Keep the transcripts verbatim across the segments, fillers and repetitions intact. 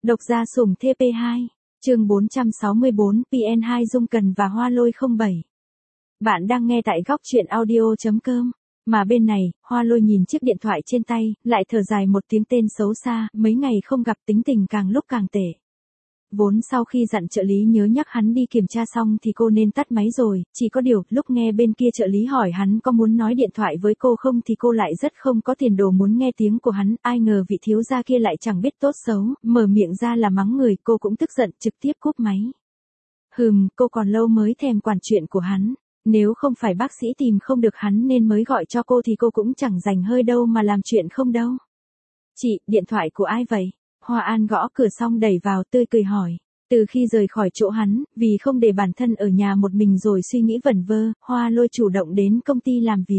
Độc gia sủng T P hai, chương bốn trăm sáu mươi bốn P N hai Dung Cần và Hoa Lôi không bảy. Bạn đang nghe tại góc truyện audio.com. Mà bên này, Hoa Lôi nhìn chiếc điện thoại trên tay, lại thở dài một tiếng tên xấu xa, mấy ngày không gặp tính tình càng lúc càng tệ. Vốn sau khi dặn trợ lý nhớ nhắc hắn đi kiểm tra xong thì cô nên tắt máy rồi, chỉ có điều, lúc nghe bên kia trợ lý hỏi hắn có muốn nói điện thoại với cô không thì cô lại rất không có tiền đồ muốn nghe tiếng của hắn, ai ngờ vị thiếu gia kia lại chẳng biết tốt xấu, mở miệng ra là mắng người, cô cũng tức giận, trực tiếp cúp máy. Hừm, cô còn lâu mới thèm quản chuyện của hắn, nếu không phải bác sĩ tìm không được hắn nên mới gọi cho cô thì cô cũng chẳng dành hơi đâu mà làm chuyện không đâu. Chị, điện thoại của ai vậy? Hoa An gõ cửa xong đẩy vào tươi cười hỏi. Từ khi rời khỏi chỗ hắn, vì không để bản thân ở nhà một mình rồi suy nghĩ vẩn vơ, Hoa Lôi chủ động đến công ty làm việc.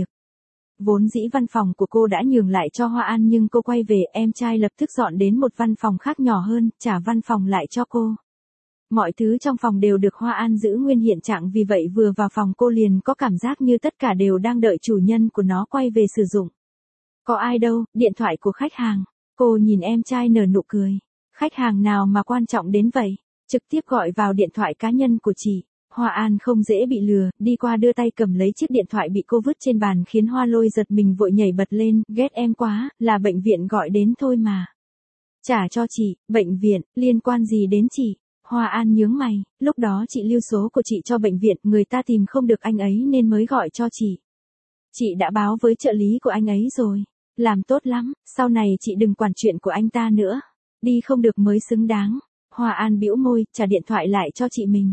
Vốn dĩ văn phòng của cô đã nhường lại cho Hoa An nhưng cô quay về, em trai lập tức dọn đến một văn phòng khác nhỏ hơn, trả văn phòng lại cho cô. Mọi thứ trong phòng đều được Hoa An giữ nguyên hiện trạng, vì vậy vừa vào phòng cô liền có cảm giác như tất cả đều đang đợi chủ nhân của nó quay về sử dụng. Có ai đâu, điện thoại của khách hàng. Cô nhìn em trai nở nụ cười. Khách hàng nào mà quan trọng đến vậy? Trực tiếp gọi vào điện thoại cá nhân của chị. Hoa An không dễ bị lừa, đi qua đưa tay cầm lấy chiếc điện thoại bị cô vứt trên bàn khiến Hoa Lôi giật mình vội nhảy bật lên, ghét em quá, là bệnh viện gọi đến thôi mà. Trả cho chị, bệnh viện, liên quan gì đến chị? Hoa An nhướng mày, lúc đó chị lưu số của chị cho bệnh viện, người ta tìm không được anh ấy nên mới gọi cho chị. Chị đã báo với trợ lý của anh ấy rồi. Làm tốt lắm, sau này chị đừng quản chuyện của anh ta nữa. Đi không được mới xứng đáng. Hoa An bĩu môi, trả điện thoại lại cho chị mình.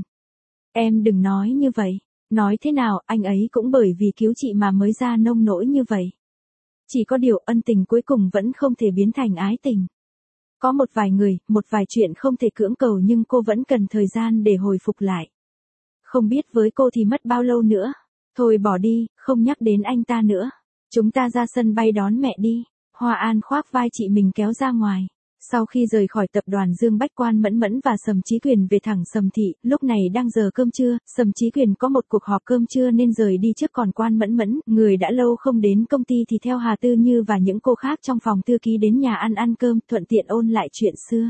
Em đừng nói như vậy. Nói thế nào, anh ấy cũng bởi vì cứu chị mà mới ra nông nỗi như vậy. Chỉ có điều ân tình cuối cùng vẫn không thể biến thành ái tình. Có một vài người, một vài chuyện không thể cưỡng cầu nhưng cô vẫn cần thời gian để hồi phục lại. Không biết với cô thì mất bao lâu nữa. Thôi bỏ đi, không nhắc đến anh ta nữa. Chúng ta ra sân bay đón mẹ đi. Hoa An khoác vai chị mình kéo ra ngoài. Sau khi rời khỏi tập đoàn Dương Bách Quan Mẫn Mẫn và Sầm Chí Quyền về thẳng Sầm Thị, lúc này đang giờ cơm trưa, Sầm Chí Quyền có một cuộc họp cơm trưa nên rời đi trước, còn Quan Mẫn Mẫn, người đã lâu không đến công ty thì theo Hà Tư Như và những cô khác trong phòng thư ký đến nhà ăn ăn cơm, thuận tiện ôn lại chuyện xưa.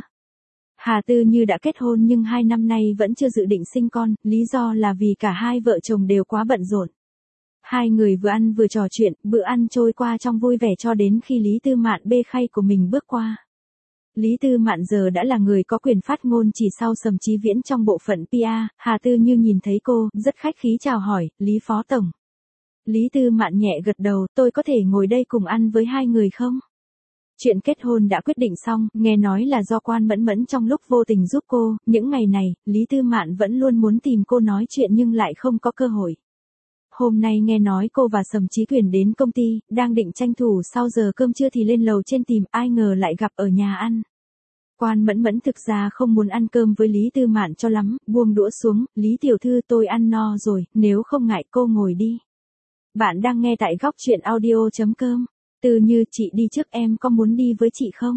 Hà Tư Như đã kết hôn nhưng hai năm nay vẫn chưa dự định sinh con, lý do là vì cả hai vợ chồng đều quá bận rộn. Hai người vừa ăn vừa trò chuyện, bữa ăn trôi qua trong vui vẻ cho đến khi Lý Tư Mạn bê khay của mình bước qua. Lý Tư Mạn giờ đã là người có quyền phát ngôn chỉ sau Sầm Chí Viễn trong bộ phận pê e, Hà Tư Như nhìn thấy cô, rất khách khí chào hỏi, Lý Phó Tổng. Lý Tư Mạn nhẹ gật đầu, tôi có thể ngồi đây cùng ăn với hai người không? Chuyện kết hôn đã quyết định xong, nghe nói là do Quan Mẫn Mẫn trong lúc vô tình giúp cô, những ngày này, Lý Tư Mạn vẫn luôn muốn tìm cô nói chuyện nhưng lại không có cơ hội. Hôm nay nghe nói cô và Sầm Chí Quyền đến công ty, đang định tranh thủ sau giờ cơm trưa thì lên lầu trên tìm, ai ngờ lại gặp ở nhà ăn. Quan Mẫn Mẫn thực ra không muốn ăn cơm với Lý Tư Mạn cho lắm, buông đũa xuống, Lý tiểu thư tôi ăn no rồi, nếu không ngại cô ngồi đi. Bạn đang nghe tại góc truyện audio.com. Tư Như, chị đi trước, em có muốn đi với chị không?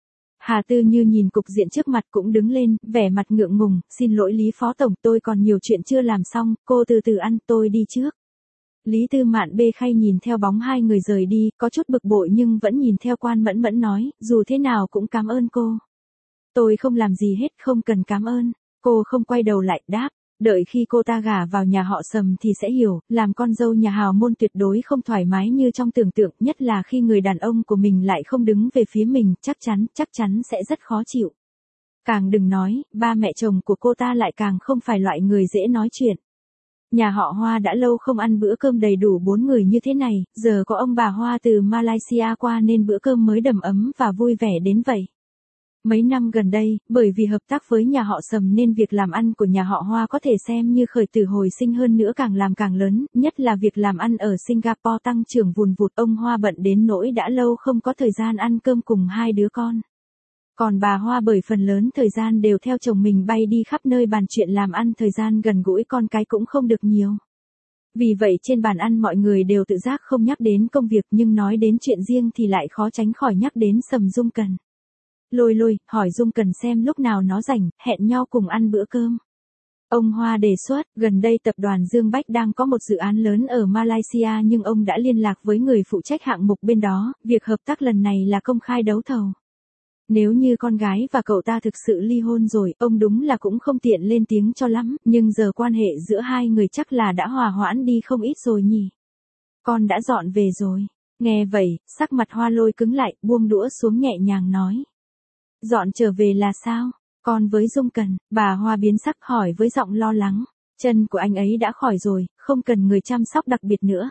Hà Tư Như nhìn cục diện trước mặt cũng đứng lên, vẻ mặt ngượng ngùng, xin lỗi Lý Phó Tổng, tôi còn nhiều chuyện chưa làm xong, cô từ từ ăn, tôi đi trước. Lý Tư Mạn bê khay nhìn theo bóng hai người rời đi, có chút bực bội nhưng vẫn nhìn theo Quan Mẫn Mẫn nói, dù thế nào cũng cảm ơn cô. Tôi không làm gì hết, không cần cảm ơn. Cô không quay đầu lại, đáp, đợi khi cô ta gả vào nhà họ Sầm thì sẽ hiểu, làm con dâu nhà hào môn tuyệt đối không thoải mái như trong tưởng tượng, nhất là khi người đàn ông của mình lại không đứng về phía mình, chắc chắn, chắc chắn sẽ rất khó chịu. Càng đừng nói, ba mẹ chồng của cô ta lại càng không phải loại người dễ nói chuyện. Nhà họ Hoa đã lâu không ăn bữa cơm đầy đủ bốn người như thế này, giờ có ông bà Hoa từ Malaysia qua nên bữa cơm mới đầm ấm và vui vẻ đến vậy. Mấy năm gần đây, bởi vì hợp tác với nhà họ Sầm nên việc làm ăn của nhà họ Hoa có thể xem như khởi tử hồi sinh, hơn nữa càng làm càng lớn, nhất là việc làm ăn ở Singapore tăng trưởng vùn vụt. Ông Hoa bận đến nỗi đã lâu không có thời gian ăn cơm cùng hai đứa con. Còn bà Hoa bởi phần lớn thời gian đều theo chồng mình bay đi khắp nơi bàn chuyện làm ăn, thời gian gần gũi con cái cũng không được nhiều. Vì vậy trên bàn ăn mọi người đều tự giác không nhắc đến công việc, nhưng nói đến chuyện riêng thì lại khó tránh khỏi nhắc đến Sầm Dung Cần. Lôi Lôi, hỏi Dung Cần xem lúc nào nó rảnh, hẹn nhau cùng ăn bữa cơm. Ông Hoa đề xuất, gần đây tập đoàn Dương Bách đang có một dự án lớn ở Malaysia nhưng ông đã liên lạc với người phụ trách hạng mục bên đó, việc hợp tác lần này là công khai đấu thầu. Nếu như con gái và cậu ta thực sự ly hôn rồi, ông đúng là cũng không tiện lên tiếng cho lắm, nhưng giờ quan hệ giữa hai người chắc là đã hòa hoãn đi không ít rồi nhỉ. Con đã dọn về rồi. Nghe vậy, sắc mặt Hoa Lôi cứng lại, buông đũa xuống nhẹ nhàng nói. Dọn trở về là sao? Con với Dung Cần, bà Hoa biến sắc hỏi với giọng lo lắng. Chân của anh ấy đã khỏi rồi, không cần người chăm sóc đặc biệt nữa.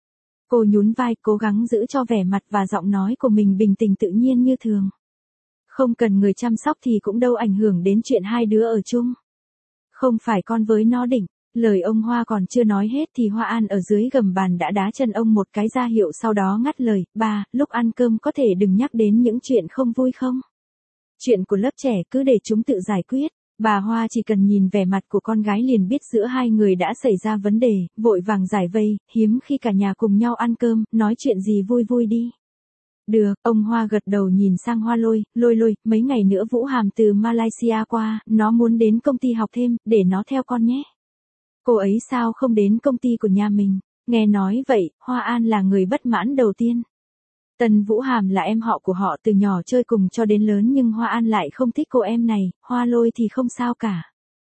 Cô nhún vai, cố gắng giữ cho vẻ mặt và giọng nói của mình bình tĩnh tự nhiên như thường. Không cần người chăm sóc thì cũng đâu ảnh hưởng đến chuyện hai đứa ở chung. Không phải con với nó định. Lời ông Hoa còn chưa nói hết thì Hoa An ở dưới gầm bàn đã đá chân ông một cái ra hiệu, sau đó ngắt lời. Ba, lúc ăn cơm có thể đừng nhắc đến những chuyện không vui không? Chuyện của lớp trẻ cứ để chúng tự giải quyết. Bà Hoa chỉ cần nhìn vẻ mặt của con gái liền biết giữa hai người đã xảy ra vấn đề, vội vàng giải vây, hiếm khi cả nhà cùng nhau ăn cơm, nói chuyện gì vui vui đi. Được, ông Hoa gật đầu nhìn sang Hoa Lôi, Lôi Lôi, mấy ngày nữa Vũ Hàm từ Malaysia qua, nó muốn đến công ty học thêm, để nó theo con nhé. Cô ấy sao không đến công ty của nhà mình? Nghe nói vậy, Hoa An là người bất mãn đầu tiên. Tần Vũ Hàm là em họ của họ từ nhỏ chơi cùng cho đến lớn, nhưng Hoa An lại không thích cô em này, Hoa Lôi thì không sao cả.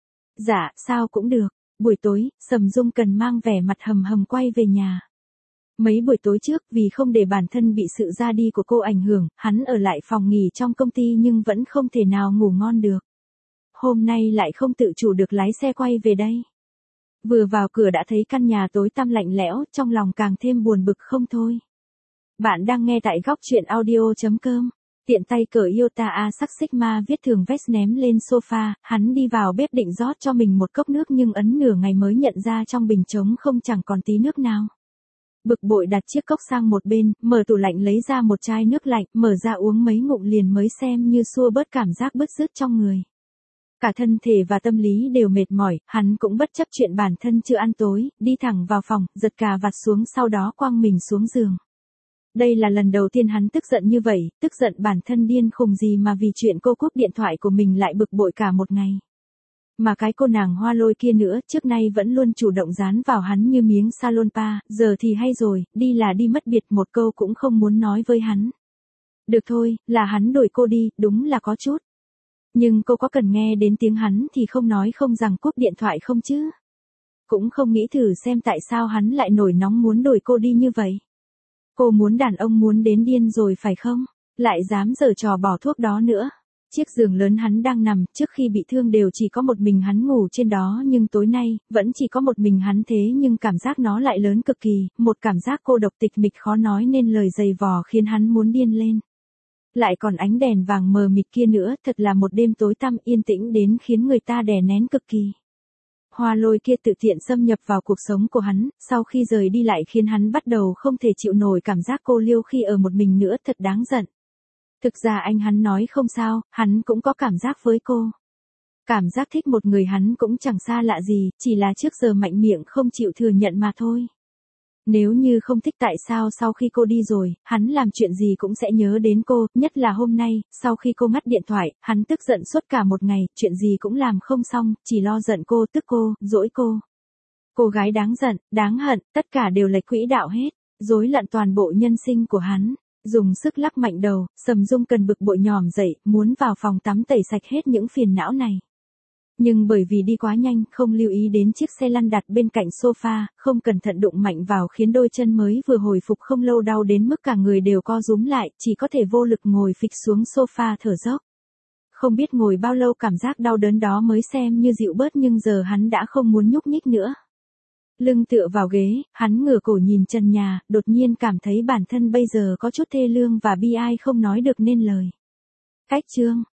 Dạ, sao cũng được. Buổi tối, Sầm Dung Cần mang vẻ mặt hầm hầm quay về nhà. Mấy buổi tối trước, vì không để bản thân bị sự ra đi của cô ảnh hưởng, hắn ở lại phòng nghỉ trong công ty nhưng vẫn không thể nào ngủ ngon được. Hôm nay lại không tự chủ được lái xe quay về đây. Vừa vào cửa đã thấy căn nhà tối tăm lạnh lẽo, trong lòng càng thêm buồn bực không thôi. Bạn đang nghe tại góc truyện audio chấm com. Tiện tay cởi Iota A sắc Sigma viết thường vest ném lên sofa, hắn đi vào bếp định rót cho mình một cốc nước nhưng ấn nửa ngày mới nhận ra trong bình trống không chẳng còn tí nước nào. Bực bội đặt chiếc cốc sang một bên, mở tủ lạnh lấy ra một chai nước lạnh, mở ra uống mấy ngụm liền mới xem như xua bớt cảm giác bứt rứt trong người. Cả thân thể và tâm lý đều mệt mỏi, hắn cũng bất chấp chuyện bản thân chưa ăn tối, đi thẳng vào phòng, giật cà vạt xuống sau đó quăng mình xuống giường. Đây là lần đầu tiên hắn tức giận như vậy, tức giận bản thân điên khùng gì mà vì chuyện cô cúp điện thoại của mình lại bực bội cả một ngày. Mà cái cô nàng Hoa Lôi kia nữa, trước nay vẫn luôn chủ động dán vào hắn như miếng salon pa, giờ thì hay rồi, đi là đi mất biệt, một câu cũng không muốn nói với hắn. Được thôi, là hắn đuổi cô đi, đúng là có chút. Nhưng cô có cần nghe đến tiếng hắn thì không nói không rằng cúp điện thoại không chứ? Cũng không nghĩ thử xem tại sao hắn lại nổi nóng muốn đuổi cô đi như vậy. Cô muốn đàn ông muốn đến điên rồi phải không? Lại dám giở trò bỏ thuốc đó nữa. Chiếc giường lớn hắn đang nằm, trước khi bị thương đều chỉ có một mình hắn ngủ trên đó, nhưng tối nay, vẫn chỉ có một mình hắn, thế nhưng cảm giác nó lại lớn cực kỳ, một cảm giác cô độc tịch mịch khó nói nên lời, dày vò khiến hắn muốn điên lên. Lại còn ánh đèn vàng mờ mịt kia nữa, thật là một đêm tối tăm yên tĩnh đến khiến người ta đè nén cực kỳ. Hoa Lôi kia tự tiện xâm nhập vào cuộc sống của hắn, sau khi rời đi lại khiến hắn bắt đầu không thể chịu nổi cảm giác cô liêu khi ở một mình nữa, thật đáng giận. Thực ra anh hắn nói không sao, hắn cũng có cảm giác với cô. Cảm giác thích một người hắn cũng chẳng xa lạ gì, chỉ là trước giờ mạnh miệng không chịu thừa nhận mà thôi. Nếu như không thích tại sao sau khi cô đi rồi, hắn làm chuyện gì cũng sẽ nhớ đến cô, nhất là hôm nay, sau khi cô ngắt điện thoại, hắn tức giận suốt cả một ngày, chuyện gì cũng làm không xong, chỉ lo giận cô, tức cô, dỗi cô. Cô gái đáng giận, đáng hận, tất cả đều lệch quỹ đạo hết, rối loạn toàn bộ nhân sinh của hắn. Dùng sức lắc mạnh đầu, Sầm Dung Cần bực bội nhòm dậy, muốn vào phòng tắm tẩy sạch hết những phiền não này. Nhưng bởi vì đi quá nhanh, không lưu ý đến chiếc xe lăn đặt bên cạnh sofa, không cẩn thận đụng mạnh vào khiến đôi chân mới vừa hồi phục không lâu đau đến mức cả người đều co rúm lại, chỉ có thể vô lực ngồi phịch xuống sofa thở dốc. Không biết ngồi bao lâu cảm giác đau đớn đó mới xem như dịu bớt, nhưng giờ hắn đã không muốn nhúc nhích nữa. Lưng tựa vào ghế, hắn ngửa cổ nhìn trần nhà, đột nhiên cảm thấy bản thân bây giờ có chút thê lương và bi ai không nói được nên lời. Cách chương